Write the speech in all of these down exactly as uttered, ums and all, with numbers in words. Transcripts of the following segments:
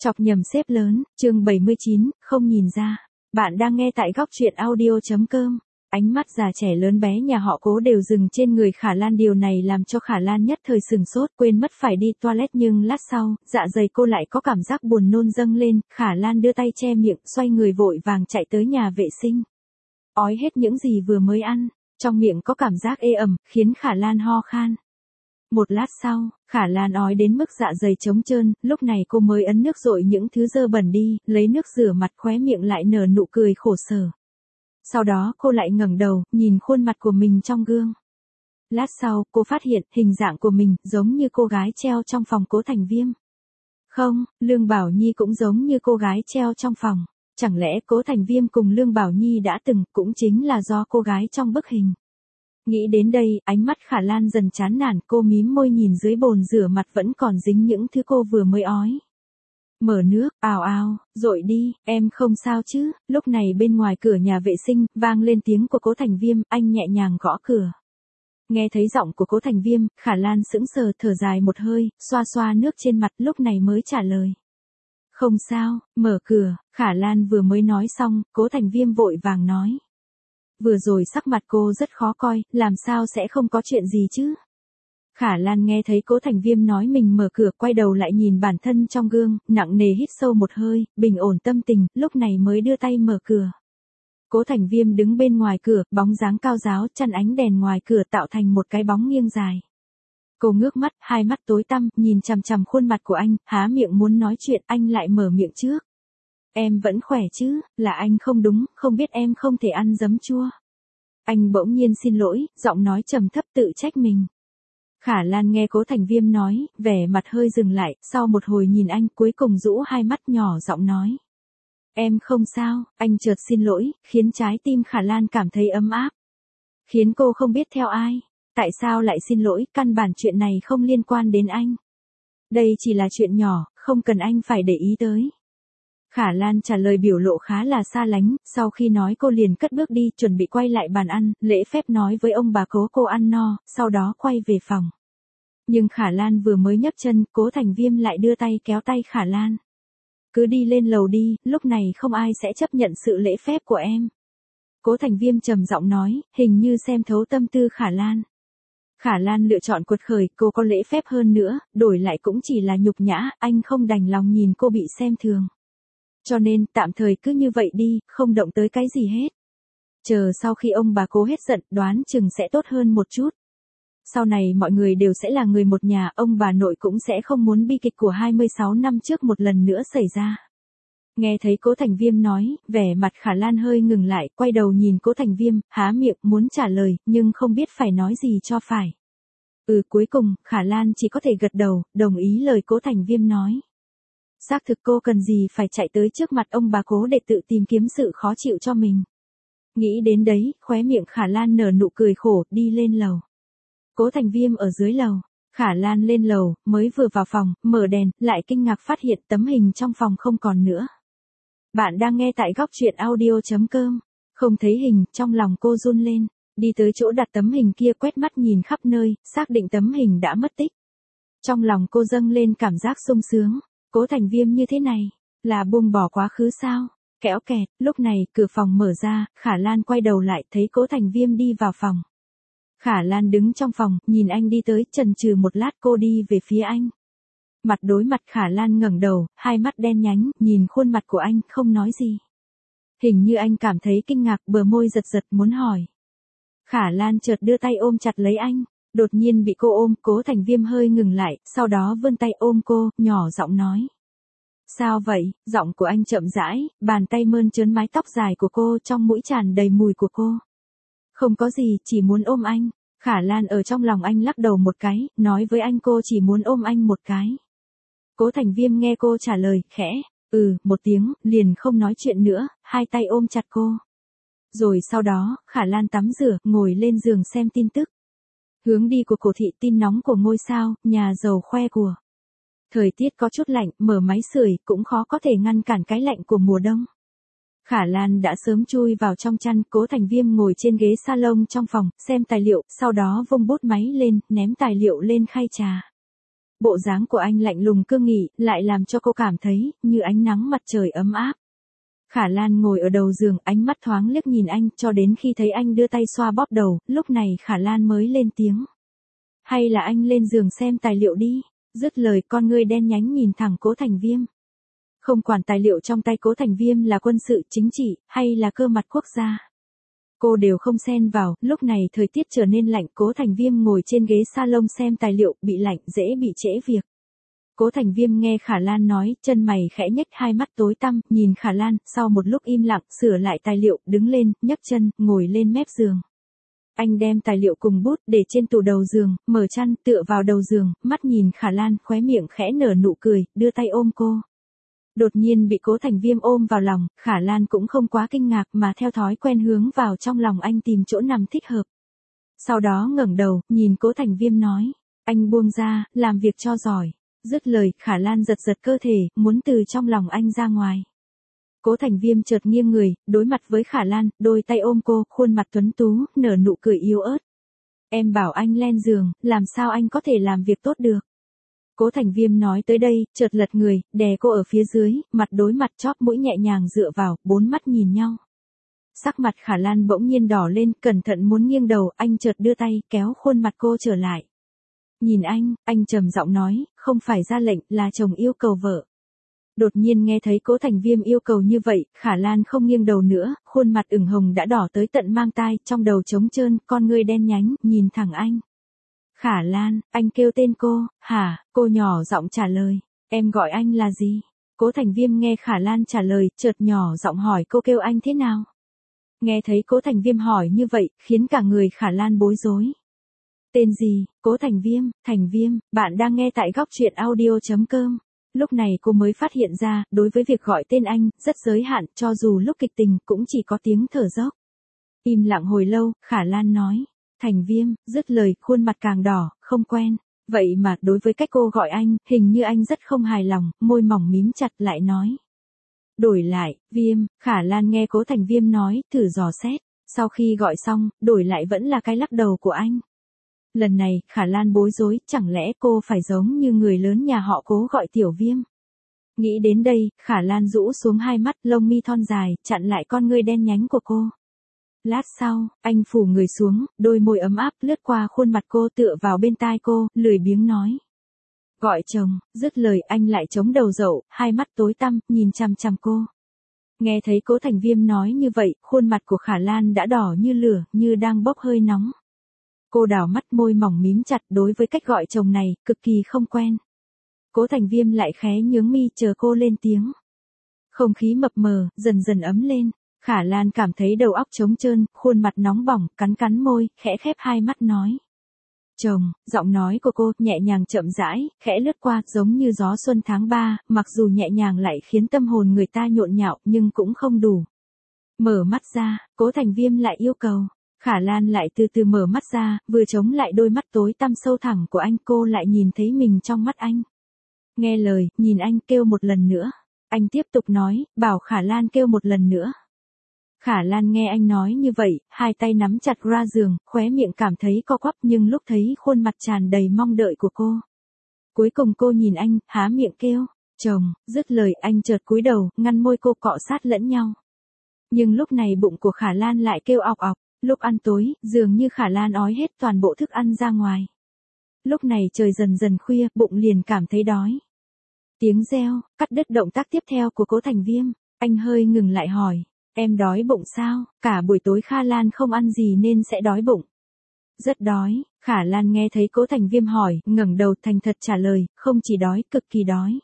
Chọc nhầm xếp lớn, chương bảy mươi chín, không nhìn ra. Bạn đang nghe tại góc truyện audio.com. Ánh mắt già trẻ lớn bé nhà họ Cố đều dừng trên người Khả Lan, điều này làm cho Khả Lan nhất thời sừng sốt, quên mất phải đi toilet, nhưng lát sau, dạ dày cô lại có cảm giác buồn nôn dâng lên. Khả Lan đưa tay che miệng, xoay người vội vàng chạy tới nhà vệ sinh. Ói hết những gì vừa mới ăn, trong miệng có cảm giác ê ẩm, khiến Khả Lan ho khan. Một lát sau, Khả Lan ói đến mức dạ dày trống trơn, lúc này cô mới ấn nước dội những thứ dơ bẩn đi, lấy nước rửa mặt, khóe miệng lại nở nụ cười khổ sở. Sau đó cô lại ngẩng đầu, nhìn khuôn mặt của mình trong gương. Lát sau, cô phát hiện hình dạng của mình giống như cô gái treo trong phòng Cố Thành Viêm. Không, Lương Bảo Nhi cũng giống như cô gái treo trong phòng. Chẳng lẽ Cố Thành Viêm cùng Lương Bảo Nhi đã từng, cũng chính là do cô gái trong bức hình. Nghĩ đến đây, ánh mắt Khả Lan dần chán nản, cô mím môi nhìn dưới bồn rửa mặt vẫn còn dính những thứ cô vừa mới ói. Mở nước, ào ào, dội đi, em không sao chứ. Lúc này bên ngoài cửa nhà vệ sinh, vang lên tiếng của Cố Thành Viêm, anh nhẹ nhàng gõ cửa. Nghe thấy giọng của Cố Thành Viêm, Khả Lan sững sờ, thở dài một hơi, xoa xoa nước trên mặt, lúc này mới trả lời. Không sao, mở cửa. Khả Lan vừa mới nói xong, Cố Thành Viêm vội vàng nói. Vừa rồi sắc mặt cô rất khó coi, làm sao sẽ không có chuyện gì chứ? Khả Lan nghe thấy Cố Thành Viêm nói mình mở cửa, quay đầu lại nhìn bản thân trong gương, nặng nề hít sâu một hơi, bình ổn tâm tình, lúc này mới đưa tay mở cửa. Cố Thành Viêm đứng bên ngoài cửa, bóng dáng cao ráo, chắn ánh đèn ngoài cửa tạo thành một cái bóng nghiêng dài. Cô ngước mắt, hai mắt tối tăm, nhìn chằm chằm khuôn mặt của anh, há miệng muốn nói chuyện, anh lại mở miệng trước. Em vẫn khỏe chứ, là anh không đúng, không biết em không thể ăn giấm chua. Anh bỗng nhiên xin lỗi, giọng nói trầm thấp tự trách mình. Khả Lan nghe Cố Thành Viêm nói, vẻ mặt hơi dừng lại, sau một hồi nhìn anh, cuối cùng rũ hai mắt nhỏ giọng nói. Em không sao, anh chợt xin lỗi, khiến trái tim Khả Lan cảm thấy ấm áp. Khiến cô không biết theo ai. Tại sao lại xin lỗi, căn bản chuyện này không liên quan đến anh. Đây chỉ là chuyện nhỏ, không cần anh phải để ý tới. Khả Lan trả lời biểu lộ khá là xa lánh, sau khi nói cô liền cất bước đi, chuẩn bị quay lại bàn ăn, lễ phép nói với ông bà Cố cô ăn no, sau đó quay về phòng. Nhưng Khả Lan vừa mới nhấc chân, Cố Thành Viêm lại đưa tay kéo tay Khả Lan. Cứ đi lên lầu đi, lúc này không ai sẽ chấp nhận sự lễ phép của em. Cố Thành Viêm trầm giọng nói, hình như xem thấu tâm tư Khả Lan. Khả Lan lựa chọn quật khởi, cô có lễ phép hơn nữa, đổi lại cũng chỉ là nhục nhã, anh không đành lòng nhìn cô bị xem thường. Cho nên, tạm thời cứ như vậy đi, không động tới cái gì hết. Chờ sau khi ông bà Cố hết giận, đoán chừng sẽ tốt hơn một chút. Sau này mọi người đều sẽ là người một nhà, ông bà nội cũng sẽ không muốn bi kịch của hai mươi sáu năm trước một lần nữa xảy ra. Nghe thấy Cố Thành Viêm nói, vẻ mặt Khả Lan hơi ngừng lại, quay đầu nhìn Cố Thành Viêm, há miệng muốn trả lời, nhưng không biết phải nói gì cho phải. Ừ, cuối cùng, Khả Lan chỉ có thể gật đầu, đồng ý lời Cố Thành Viêm nói. Xác thực cô cần gì phải chạy tới trước mặt ông bà Cố để tự tìm kiếm sự khó chịu cho mình. Nghĩ đến đấy, khóe miệng Khả Lan nở nụ cười khổ, đi lên lầu. Cố Thành Viêm ở dưới lầu. Khả Lan lên lầu, mới vừa vào phòng, mở đèn, lại kinh ngạc phát hiện tấm hình trong phòng không còn nữa. Bạn đang nghe tại góc truyện audio.com. Không thấy hình, trong lòng cô run lên. Đi tới chỗ đặt tấm hình kia, quét mắt nhìn khắp nơi, xác định tấm hình đã mất tích. Trong lòng cô dâng lên cảm giác sung sướng. Cố Thành Viêm như thế này, là buông bỏ quá khứ sao? Kéo kẹt, lúc này, cửa phòng mở ra, Khả Lan quay đầu lại, thấy Cố Thành Viêm đi vào phòng. Khả Lan đứng trong phòng, nhìn anh đi tới, chần chừ một lát cô đi về phía anh. Mặt đối mặt Khả Lan ngẩng đầu, hai mắt đen nhánh, nhìn khuôn mặt của anh, không nói gì. Hình như anh cảm thấy kinh ngạc, bờ môi giật giật muốn hỏi. Khả Lan chợt đưa tay ôm chặt lấy anh. Đột nhiên bị cô ôm, Cố Thành Viêm hơi ngừng lại, sau đó vươn tay ôm cô, nhỏ giọng nói. Sao vậy? Giọng của anh chậm rãi, bàn tay mơn trớn mái tóc dài của cô, trong mũi tràn đầy mùi của cô. Không có gì, chỉ muốn ôm anh. Khả Lan ở trong lòng anh lắc đầu một cái, nói với anh cô chỉ muốn ôm anh một cái. Cố Thành Viêm nghe cô trả lời, khẽ, ừ, một tiếng, liền không nói chuyện nữa, hai tay ôm chặt cô. Rồi sau đó, Khả Lan tắm rửa, ngồi lên giường xem tin tức. Hướng đi của cổ thị, tin nóng của ngôi sao, nhà giàu khoe của. Thời tiết có chút lạnh, mở máy sưởi cũng khó có thể ngăn cản cái lạnh của mùa đông. Khả Lan đã sớm chui vào trong chăn, Cố Thành Viêm ngồi trên ghế salon trong phòng, xem tài liệu, sau đó vung bút máy lên, ném tài liệu lên khay trà. Bộ dáng của anh lạnh lùng cương nghị, lại làm cho cô cảm thấy như ánh nắng mặt trời ấm áp. Khả Lan ngồi ở đầu giường, ánh mắt thoáng liếc nhìn anh, cho đến khi thấy anh đưa tay xoa bóp đầu, lúc này Khả Lan mới lên tiếng. Hay là anh lên giường xem tài liệu đi. Dứt lời, con ngươi đen nhánh nhìn thẳng Cố Thành Viêm. Không quản tài liệu trong tay Cố Thành Viêm là quân sự, chính trị, hay là cơ mật quốc gia, cô đều không xen vào. Lúc này thời tiết trở nên lạnh, Cố Thành Viêm ngồi trên ghế salon xem tài liệu, bị lạnh, dễ bị trễ việc. Cố Thành Viêm nghe Khả Lan nói, chân mày khẽ nhếch, hai mắt tối tăm, nhìn Khả Lan, sau một lúc im lặng, sửa lại tài liệu, đứng lên, nhấc chân, ngồi lên mép giường. Anh đem tài liệu cùng bút để trên tủ đầu giường, mở chăn, tựa vào đầu giường, mắt nhìn Khả Lan, khóe miệng khẽ nở nụ cười, đưa tay ôm cô. Đột nhiên bị Cố Thành Viêm ôm vào lòng, Khả Lan cũng không quá kinh ngạc mà theo thói quen hướng vào trong lòng anh tìm chỗ nằm thích hợp. Sau đó ngẩng đầu, nhìn Cố Thành Viêm nói, anh buông ra, làm việc cho giỏi. Dứt lời, Khả Lan giật giật cơ thể, muốn từ trong lòng anh ra ngoài. Cố Thành Viêm chợt nghiêng người, đối mặt với Khả Lan, đôi tay ôm cô, khuôn mặt tuấn tú, nở nụ cười yếu ớt. Em bảo anh lên giường, làm sao anh có thể làm việc tốt được? Cố Thành Viêm nói tới đây, chợt lật người, đè cô ở phía dưới, mặt đối mặt, chóp mũi nhẹ nhàng dựa vào, bốn mắt nhìn nhau. Sắc mặt Khả Lan bỗng nhiên đỏ lên, cẩn thận muốn nghiêng đầu, anh chợt đưa tay, kéo khuôn mặt cô trở lại. Nhìn anh, anh trầm giọng nói, không phải ra lệnh, là chồng yêu cầu vợ. Đột nhiên nghe thấy Cố Thành Viêm yêu cầu như vậy, Khả Lan không nghiêng đầu nữa, khuôn mặt ửng hồng đã đỏ tới tận mang tai, trong đầu trống trơn, con ngươi đen nhánh, nhìn thẳng anh. Khả Lan, anh kêu tên cô, hả? Cô nhỏ giọng trả lời, em gọi anh là gì? Cố Thành Viêm nghe Khả Lan trả lời, chợt nhỏ giọng hỏi cô kêu anh thế nào? Nghe thấy Cố Thành Viêm hỏi như vậy, khiến cả người Khả Lan bối rối. Tên gì? Cố Thành Viêm, Thành Viêm, bạn đang nghe tại góc truyện audio chấm com. Lúc này cô mới phát hiện ra, đối với việc gọi tên anh, rất giới hạn, cho dù lúc kịch tình, cũng chỉ có tiếng thở dốc. Im lặng hồi lâu, Khả Lan nói, Thành Viêm, dứt lời, khuôn mặt càng đỏ, không quen. Vậy mà, đối với cách cô gọi anh, hình như anh rất không hài lòng, môi mỏng mím chặt lại nói. Đổi lại, Viêm, Khả Lan nghe Cố Thành Viêm nói, thử dò xét. Sau khi gọi xong, đổi lại vẫn là cái lắc đầu của anh. Lần này, Khả Lan bối rối, chẳng lẽ cô phải giống như người lớn nhà họ Cố gọi Tiểu Viêm? Nghĩ đến đây, Khả Lan rũ xuống hai mắt, lông mi thon dài, chặn lại con ngươi đen nhánh của cô. Lát sau, anh phủ người xuống, đôi môi ấm áp lướt qua khuôn mặt cô, tựa vào bên tai cô, lười biếng nói. Gọi chồng, dứt lời anh lại chống đầu dậu, hai mắt tối tăm, nhìn chằm chằm cô. Nghe thấy Cố Thành Viêm nói như vậy, khuôn mặt của Khả Lan đã đỏ như lửa, như đang bốc hơi nóng. Cô đảo mắt, môi mỏng mím chặt, đối với cách gọi chồng này, cực kỳ không quen. Cố Thành Viêm lại khé nhướng mi chờ cô lên tiếng. Không khí mập mờ, dần dần ấm lên. Khả Lan cảm thấy đầu óc trống trơn, khuôn mặt nóng bỏng, cắn cắn môi, khẽ khép hai mắt nói. Chồng, giọng nói của cô, nhẹ nhàng chậm rãi, khẽ lướt qua, giống như gió xuân tháng ba, mặc dù nhẹ nhàng lại khiến tâm hồn người ta nhộn nhạo, nhưng cũng không đủ. Mở mắt ra, Cố Thành Viêm lại yêu cầu. Khả Lan lại từ từ mở mắt ra, vừa chống lại đôi mắt tối tăm sâu thẳm của anh, cô lại nhìn thấy mình trong mắt anh. Nghe lời, nhìn anh, kêu một lần nữa. Anh tiếp tục nói, bảo Khả Lan kêu một lần nữa. Khả Lan nghe anh nói như vậy, hai tay nắm chặt ra giường, khóe miệng cảm thấy co quắp, nhưng lúc thấy khuôn mặt tràn đầy mong đợi của cô. Cuối cùng cô nhìn anh, há miệng kêu, chồng, dứt lời anh chợt cúi đầu, ngăn môi cô cọ sát lẫn nhau. Nhưng lúc này bụng của Khả Lan lại kêu ọc ọc. Lúc ăn tối, dường như Khả Lan ói hết toàn bộ thức ăn ra ngoài. Lúc này trời dần dần khuya, bụng liền cảm thấy đói. Tiếng reo, cắt đứt động tác tiếp theo của Cố Thành Viêm, anh hơi ngừng lại hỏi, em đói bụng sao? Cả buổi tối Khả Lan không ăn gì nên sẽ đói bụng. Rất đói, Khả Lan nghe thấy Cố Thành Viêm hỏi, ngẩng đầu thành thật trả lời, không chỉ đói, cực kỳ đói.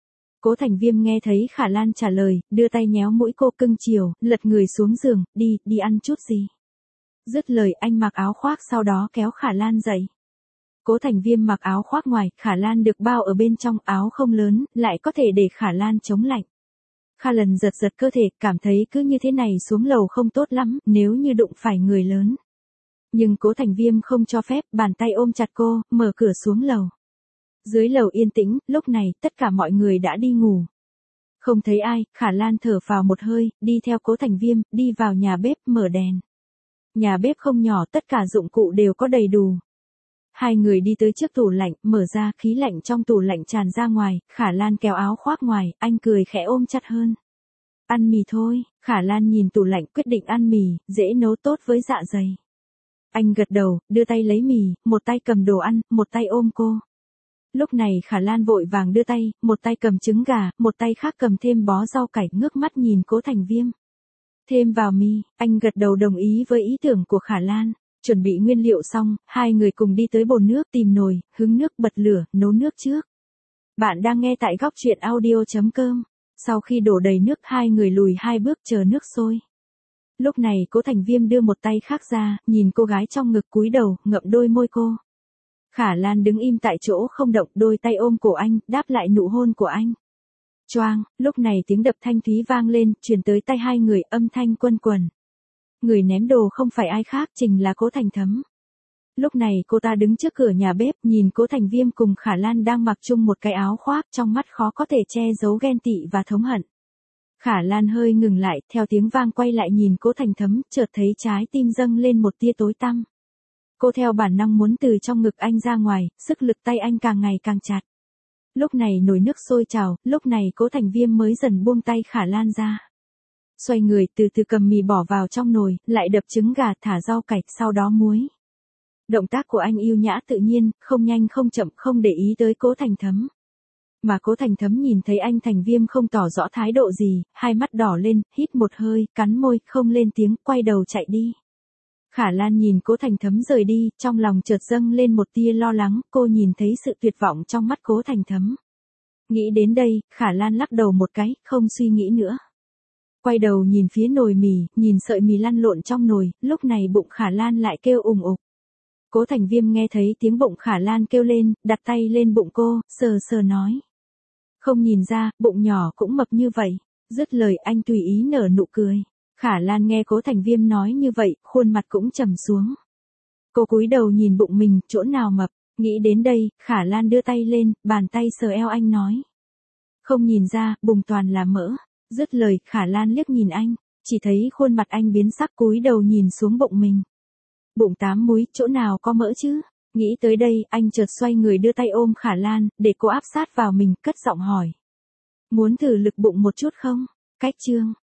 Cố Thành Viêm nghe thấy Khả Lan trả lời, đưa tay nhéo mũi cô cưng chiều, lật người xuống giường, đi, đi ăn chút gì. Dứt lời anh mặc áo khoác, sau đó kéo Khả Lan dậy. Cố Thành Viêm mặc áo khoác ngoài, Khả Lan được bao ở bên trong, áo không lớn, lại có thể để Khả Lan chống lạnh. Khả Lan giật giật cơ thể, cảm thấy cứ như thế này xuống lầu không tốt lắm, nếu như đụng phải người lớn. Nhưng Cố Thành Viêm không cho phép, bàn tay ôm chặt cô, mở cửa xuống lầu. Dưới lầu yên tĩnh, lúc này, tất cả mọi người đã đi ngủ. Không thấy ai, Khả Lan thở phào một hơi, đi theo Cố Thành Viêm, đi vào nhà bếp, mở đèn. Nhà bếp không nhỏ, tất cả dụng cụ đều có đầy đủ. Hai người đi tới trước tủ lạnh, mở ra, khí lạnh trong tủ lạnh tràn ra ngoài, Khả Lan kéo áo khoác ngoài, anh cười khẽ ôm chặt hơn. Ăn mì thôi, Khả Lan nhìn tủ lạnh quyết định ăn mì, dễ nấu tốt với dạ dày. Anh gật đầu, đưa tay lấy mì, một tay cầm đồ ăn, một tay ôm cô. Lúc này Khả Lan vội vàng đưa tay, một tay cầm trứng gà, một tay khác cầm thêm bó rau cải, ngước mắt nhìn Cố Thành Viêm. Thêm vào mì, anh gật đầu đồng ý với ý tưởng của Khả Lan. Chuẩn bị nguyên liệu xong, hai người cùng đi tới bồn nước tìm nồi, hứng nước bật lửa, nấu nước trước. Bạn đang nghe tại góc truyện audio chấm com. Sau khi đổ đầy nước hai người lùi hai bước chờ nước sôi. Lúc này Cố Thành Viêm đưa một tay khác ra, nhìn cô gái trong ngực cúi đầu, ngậm đôi môi cô. Khả Lan đứng im tại chỗ không động, đôi tay ôm cổ anh, đáp lại nụ hôn của anh. Choang, lúc này tiếng đập thanh thúy vang lên, truyền tới tai hai người, âm thanh quân quần. Người ném đồ không phải ai khác, chính là Cố Thành Thấm. Lúc này cô ta đứng trước cửa nhà bếp, nhìn Cố Thành Viêm cùng Khả Lan đang mặc chung một cái áo khoác, trong mắt khó có thể che giấu ghen tị và thống hận. Khả Lan hơi ngừng lại, theo tiếng vang quay lại nhìn Cố Thành Thấm, chợt thấy trái tim dâng lên một tia tối tăm. Cô theo bản năng muốn từ trong ngực anh ra ngoài, sức lực tay anh càng ngày càng chặt. Lúc này nồi nước sôi trào, lúc này Cố Thành Viêm mới dần buông tay Khả Lan ra. Xoay người từ từ cầm mì bỏ vào trong nồi, lại đập trứng gà, thả rau cải, sau đó muối. Động tác của anh yêu nhã tự nhiên, không nhanh không chậm, không để ý tới Cố Thành Thấm. Mà Cố Thành Thấm nhìn thấy anh Thành Viêm không tỏ rõ thái độ gì, hai mắt đỏ lên, hít một hơi, cắn môi, không lên tiếng, quay đầu chạy đi. Khả Lan nhìn Cố Thành Thấm rời đi, trong lòng chợt dâng lên một tia lo lắng, cô nhìn thấy sự tuyệt vọng trong mắt Cố Thành Thấm. Nghĩ đến đây, Khả Lan lắc đầu một cái, không suy nghĩ nữa. Quay đầu nhìn phía nồi mì, nhìn sợi mì lăn lộn trong nồi, lúc này bụng Khả Lan lại kêu ùng ục. Cố Thành Viêm nghe thấy tiếng bụng Khả Lan kêu lên, đặt tay lên bụng cô, sờ sờ nói. Không nhìn ra, bụng nhỏ cũng mập như vậy. Dứt lời anh tùy ý nở nụ cười. Khả Lan nghe Cố Thành Viêm nói như vậy, khuôn mặt cũng trầm xuống. Cô cúi đầu nhìn bụng mình, chỗ nào mập, nghĩ đến đây, Khả Lan đưa tay lên, bàn tay sờ eo anh nói. Không nhìn ra, bụng toàn là mỡ. Dứt lời, Khả Lan liếc nhìn anh, chỉ thấy khuôn mặt anh biến sắc cúi đầu nhìn xuống bụng mình. Bụng tám múi, chỗ nào có mỡ chứ? Nghĩ tới đây, anh chợt xoay người đưa tay ôm Khả Lan, để cô áp sát vào mình, cất giọng hỏi. Muốn thử lực bụng một chút không? Cách chương.